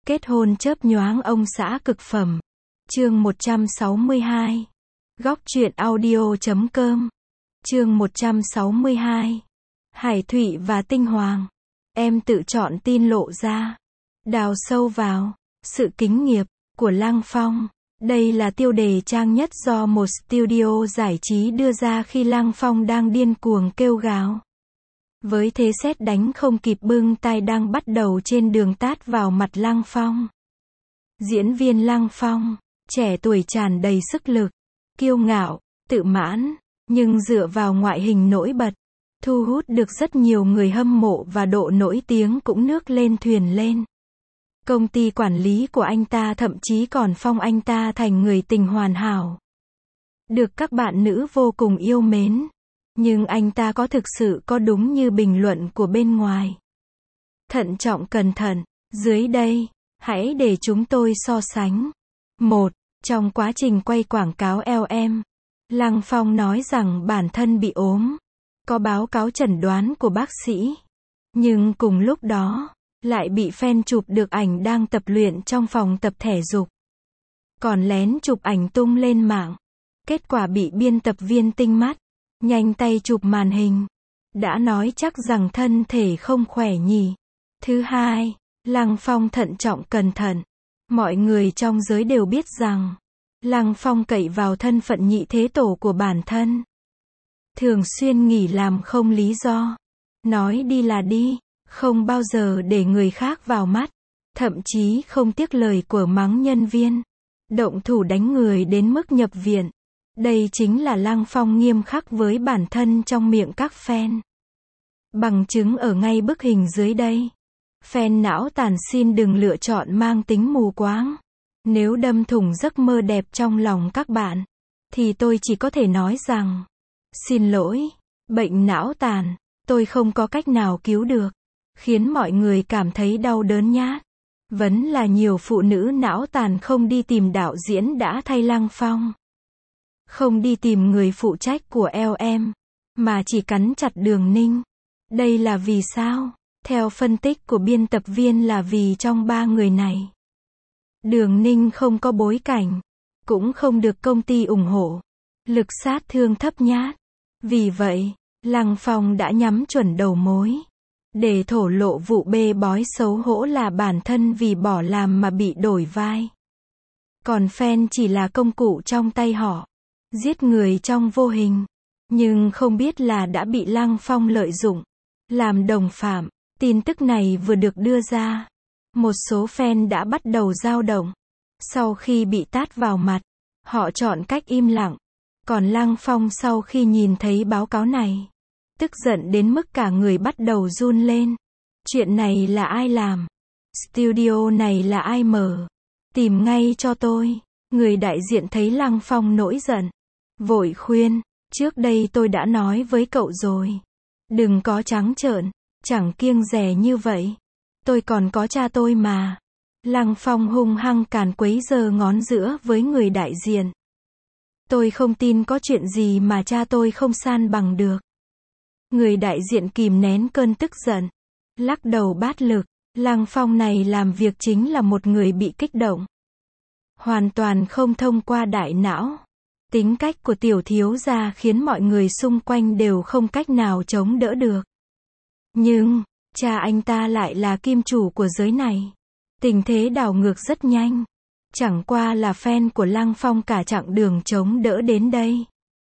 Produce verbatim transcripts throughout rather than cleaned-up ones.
Kết hôn chớp nhoáng ông xã cực phẩm. Chương một trăm sáu mươi hai. Góc truyện audio chấm com. Chương một trăm sáu mươi hai. Hải Thụy và Tinh Hoàng. Em tự chọn tin lộ ra. Đào sâu vào. Sự kính nghiệp của Lăng Phong. Đây là tiêu đề trang nhất do một studio giải trí đưa ra khi Lăng Phong đang điên cuồng kêu gào. Với thế sét đánh không kịp bưng tai đang bắt đầu trên đường tát vào mặt Lăng Phong. Diễn viên Lăng Phong, trẻ tuổi tràn đầy sức lực, kiêu ngạo, tự mãn, nhưng dựa vào ngoại hình nổi bật, thu hút được rất nhiều người hâm mộ và độ nổi tiếng cũng nước lên thuyền lên. Công ty quản lý của anh ta thậm chí còn phong anh ta thành người tình hoàn hảo. Được các bạn nữ vô cùng yêu mến. Nhưng anh ta có thực sự có đúng như bình luận của bên ngoài? Thận trọng cẩn thận, dưới đây, hãy để chúng tôi so sánh. một. Trong quá trình quay quảng cáo lờ em, Lăng Phong nói rằng bản thân bị ốm. Có báo cáo chẩn đoán của bác sĩ. Nhưng cùng lúc đó, lại bị fan chụp được ảnh đang tập luyện trong phòng tập thể dục. Còn lén chụp ảnh tung lên mạng. Kết quả bị biên tập viên tinh mắt nhanh tay chụp màn hình. Đã nói chắc rằng thân thể không khỏe nhỉ. Thứ hai, Lăng Phong thận trọng cẩn thận. Mọi người trong giới đều biết rằng, Lăng Phong cậy vào thân phận nhị thế tổ của bản thân. Thường xuyên nghỉ làm không lý do. Nói đi là đi, không bao giờ để người khác vào mắt. Thậm chí không tiếc lời của mắng nhân viên. Động thủ đánh người đến mức nhập viện. Đây chính là Lăng Phong nghiêm khắc với bản thân trong miệng các fan. Bằng chứng ở ngay bức hình dưới đây. Fan não tàn xin đừng lựa chọn mang tính mù quáng. Nếu đâm thủng giấc mơ đẹp trong lòng các bạn, thì tôi chỉ có thể nói rằng, xin lỗi, bệnh não tàn, tôi không có cách nào cứu được. Khiến mọi người cảm thấy đau đớn nhát. Vẫn là nhiều phụ nữ não tàn không đi tìm đạo diễn đã thay Lăng Phong. Không đi tìm người phụ trách của lờ em, mà chỉ cắn chặt Đường Ninh. Đây là vì sao? Theo phân tích của biên tập viên là vì trong ba người này, Đường Ninh không có bối cảnh, cũng không được công ty ủng hộ, lực sát thương thấp nhát. Vì vậy, Lăng Phong đã nhắm chuẩn đầu mối, để thổ lộ vụ bê bói xấu hổ là bản thân vì bỏ làm mà bị đổi vai. Còn fan chỉ là công cụ trong tay họ. Giết người trong vô hình, nhưng không biết là đã bị Lăng Phong lợi dụng, làm đồng phạm. Tin tức này vừa được đưa ra, một số fan đã bắt đầu dao động. Sau khi bị tát vào mặt, họ chọn cách im lặng. Còn Lăng Phong sau khi nhìn thấy báo cáo này, tức giận đến mức cả người bắt đầu run lên. Chuyện này là ai làm? Studio này là ai mở? Tìm ngay cho tôi. Người đại diện thấy Lăng Phong nổi giận, vội khuyên, trước đây tôi đã nói với cậu rồi. Đừng có trắng trợn, chẳng kiêng dè như vậy. Tôi còn có cha tôi mà. Lăng Phong hung hăng càn quấy giơ ngón giữa với người đại diện. Tôi không tin có chuyện gì mà cha tôi không san bằng được. Người đại diện kìm nén cơn tức giận, lắc đầu bát lực. Lăng Phong này làm việc chính là một người bị kích động. Hoàn toàn không thông qua đại não. Tính cách của tiểu thiếu gia khiến mọi người xung quanh đều không cách nào chống đỡ được. Nhưng, cha anh ta lại là kim chủ của giới này. Tình thế đảo ngược rất nhanh. Chẳng qua là fan của Lăng Phong cả chặng đường chống đỡ đến đây.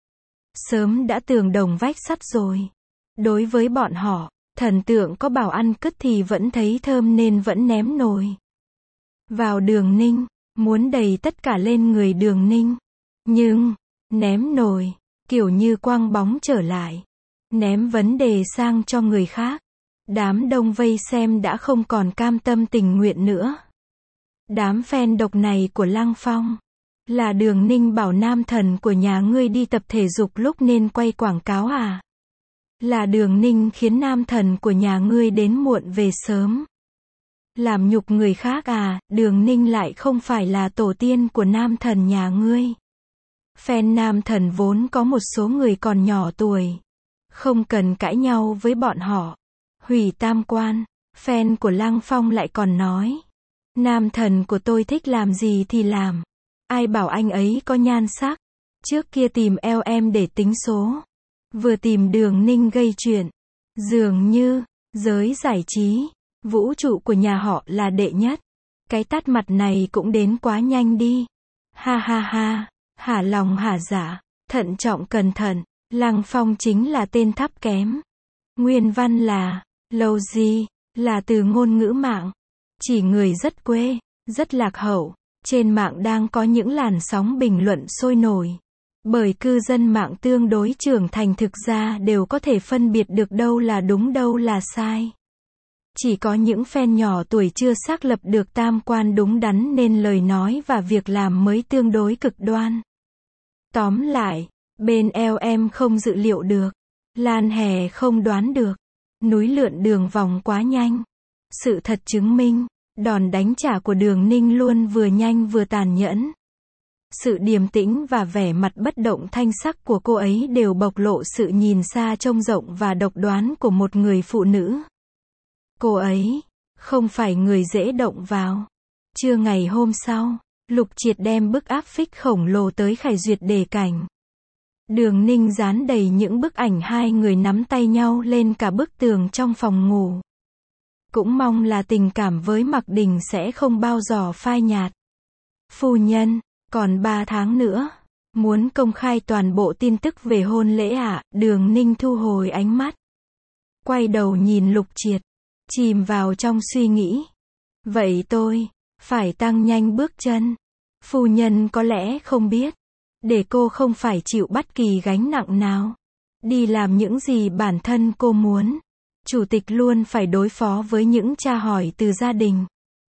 Sớm đã tường đồng vách sắt rồi. Đối với bọn họ, thần tượng có bảo ăn cứt thì vẫn thấy thơm nên vẫn ném nồi vào Đường Ninh, muốn đầy tất cả lên người Đường Ninh. Nhưng, ném nồi, kiểu như quăng bóng trở lại, ném vấn đề sang cho người khác. Đám đông vây xem đã không còn cam tâm tình nguyện nữa. Đám fan độc này của Lăng Phong, là Đường Ninh bảo nam thần của nhà ngươi đi tập thể dục lúc nên quay quảng cáo à? Là Đường Ninh khiến nam thần của nhà ngươi đến muộn về sớm. Làm nhục người khác à? Đường Ninh lại không phải là tổ tiên của nam thần nhà ngươi. Fan nam thần vốn có một số người còn nhỏ tuổi. Không cần cãi nhau với bọn họ. Hủy tam quan. Fan của Lăng Phong lại còn nói, Nam thần của tôi thích làm gì thì làm. Ai bảo anh ấy có nhan sắc. Trước kia tìm eo em để tính số. Vừa tìm Đường Ninh gây chuyện. Dường như, giới giải trí, vũ trụ của nhà họ là đệ nhất. Cái tát mặt này cũng đến quá nhanh đi. Ha ha ha, hả lòng hả dạ, thận trọng cẩn thận, Lăng Phong chính là tên thấp kém. Nguyên văn là, lâu gì, là từ ngôn ngữ mạng. Chỉ người rất quê, rất lạc hậu. Trên mạng đang có những làn sóng bình luận sôi nổi. Bởi cư dân mạng tương đối trưởng thành thực ra đều có thể phân biệt được đâu là đúng đâu là sai. Chỉ có những fan nhỏ tuổi chưa xác lập được tam quan đúng đắn nên lời nói và việc làm mới tương đối cực đoan. Tóm lại, bên eo em không dự liệu được. Lan hè không đoán được. Núi lượn đường vòng quá nhanh. Sự thật chứng minh, đòn đánh trả của Đường Ninh luôn vừa nhanh vừa tàn nhẫn. Sự điềm tĩnh và vẻ mặt bất động thanh sắc của cô ấy đều bộc lộ sự nhìn xa trông rộng và độc đoán của một người phụ nữ. Cô ấy không phải người dễ động vào. Trưa ngày hôm sau, Lục Triệt đem bức áp phích khổng lồ tới Khải Duyệt để cảnh. Đường Ninh dán đầy những bức ảnh hai người nắm tay nhau lên cả bức tường trong phòng ngủ. Cũng mong là tình cảm với Mạc Đình sẽ không bao giờ phai nhạt. Phu nhân, còn ba tháng nữa, muốn công khai toàn bộ tin tức về hôn lễ ạ. À? Đường Ninh thu hồi ánh mắt. Quay đầu nhìn Lục Triệt, chìm vào trong suy nghĩ. Vậy tôi, phải tăng nhanh bước chân. Phu nhân có lẽ không biết, để cô không phải chịu bất kỳ gánh nặng nào. Đi làm những gì bản thân cô muốn. Chủ tịch luôn phải đối phó với những tra hỏi từ gia đình.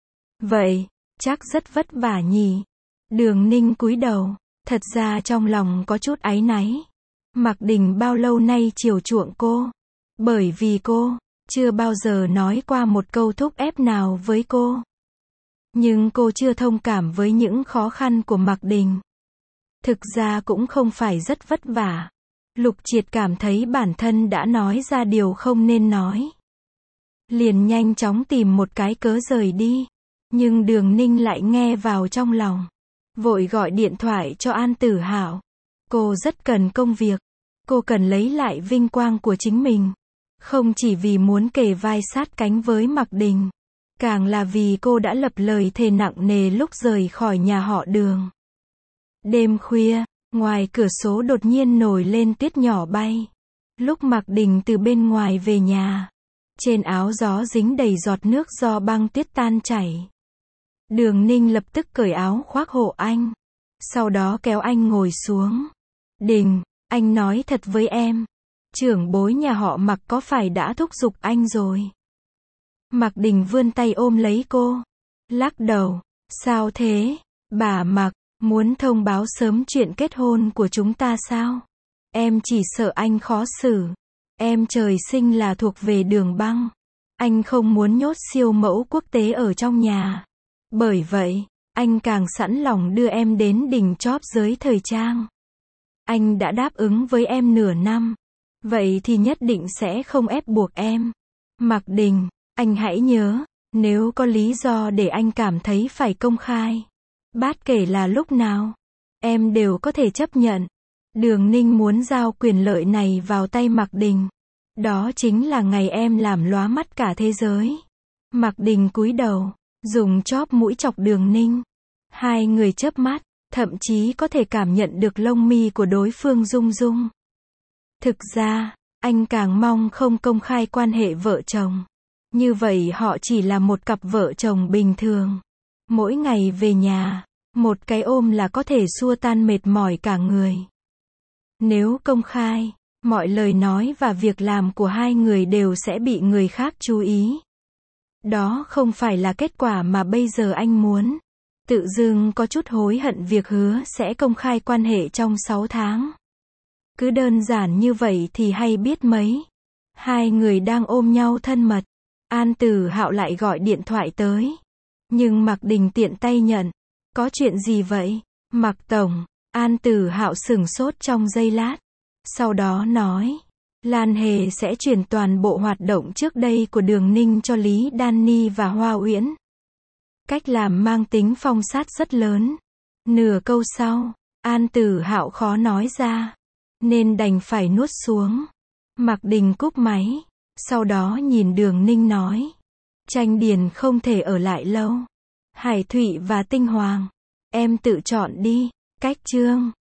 Vậy, chắc rất vất vả nhỉ. Đường Ninh cúi đầu, thật ra trong lòng có chút áy náy. Mạc Đình bao lâu nay chiều chuộng cô. Bởi vì cô, chưa bao giờ nói qua một câu thúc ép nào với cô. Nhưng cô chưa thông cảm với những khó khăn của Mạc Đình. Thực ra cũng không phải rất vất vả. Lục Triệt cảm thấy bản thân đã nói ra điều không nên nói. Liền nhanh chóng tìm một cái cớ rời đi. Nhưng Đường Ninh lại nghe vào trong lòng. Vội gọi điện thoại cho An Tử Hạo. Cô rất cần công việc. Cô cần lấy lại vinh quang của chính mình. Không chỉ vì muốn kề vai sát cánh với Mạc Đình. Càng là vì cô đã lập lời thề nặng nề lúc rời khỏi nhà họ Đường. Đêm khuya, ngoài cửa sổ đột nhiên nổi lên tuyết nhỏ bay. Lúc Mạc Đình từ bên ngoài về nhà, trên áo gió dính đầy giọt nước do băng tuyết tan chảy. Đường Ninh lập tức cởi áo khoác hộ anh. Sau đó kéo anh ngồi xuống. Đình, anh nói thật với em. Trưởng bối nhà họ Mạc có phải đã thúc giục anh rồi? Mạc Đình vươn tay ôm lấy cô. Lắc đầu. Sao thế? Bà Mạc, muốn thông báo sớm chuyện kết hôn của chúng ta sao? Em chỉ sợ anh khó xử. Em trời sinh là thuộc về đường băng. Anh không muốn nhốt siêu mẫu quốc tế ở trong nhà. Bởi vậy, anh càng sẵn lòng đưa em đến đỉnh chóp giới thời trang. Anh đã đáp ứng với em nửa năm. Vậy thì nhất định sẽ không ép buộc em. Mạc Đình, anh hãy nhớ, nếu có lý do để anh cảm thấy phải công khai, bất kể là lúc nào, em đều có thể chấp nhận. Đường Ninh muốn giao quyền lợi này vào tay Mạc Đình. Đó chính là ngày em làm lóa mắt cả thế giới. Mạc Đình cúi đầu, dùng chóp mũi chọc Đường Ninh. Hai người chớp mắt, thậm chí có thể cảm nhận được lông mi của đối phương rung rung. Thực ra, anh càng mong không công khai quan hệ vợ chồng. Như vậy họ chỉ là một cặp vợ chồng bình thường. Mỗi ngày về nhà, một cái ôm là có thể xua tan mệt mỏi cả người. Nếu công khai, mọi lời nói và việc làm của hai người đều sẽ bị người khác chú ý. Đó không phải là kết quả mà bây giờ anh muốn. Tự dưng có chút hối hận việc hứa sẽ công khai quan hệ trong sáu tháng. Cứ đơn giản như vậy thì hay biết mấy. Hai người đang ôm nhau thân mật. An Tử Hạo lại gọi điện thoại tới. Nhưng Mạc Đình tiện tay nhận. Có chuyện gì vậy? Mạc Tổng. An Tử Hạo sửng sốt trong giây lát. Sau đó nói. Lan Hề sẽ chuyển toàn bộ hoạt động trước đây của Đường Ninh cho Lý Đan Ni và Hoa Uyển. Cách làm mang tính phong sát rất lớn. Nửa câu sau, An Tử Hạo khó nói ra, nên đành phải nuốt xuống. Mạc Đình cúp máy, sau đó nhìn Đường Ninh nói. Tranh Điền không thể ở lại lâu. Hải Thụy và Tinh Hoàng, em tự chọn đi. Cách chương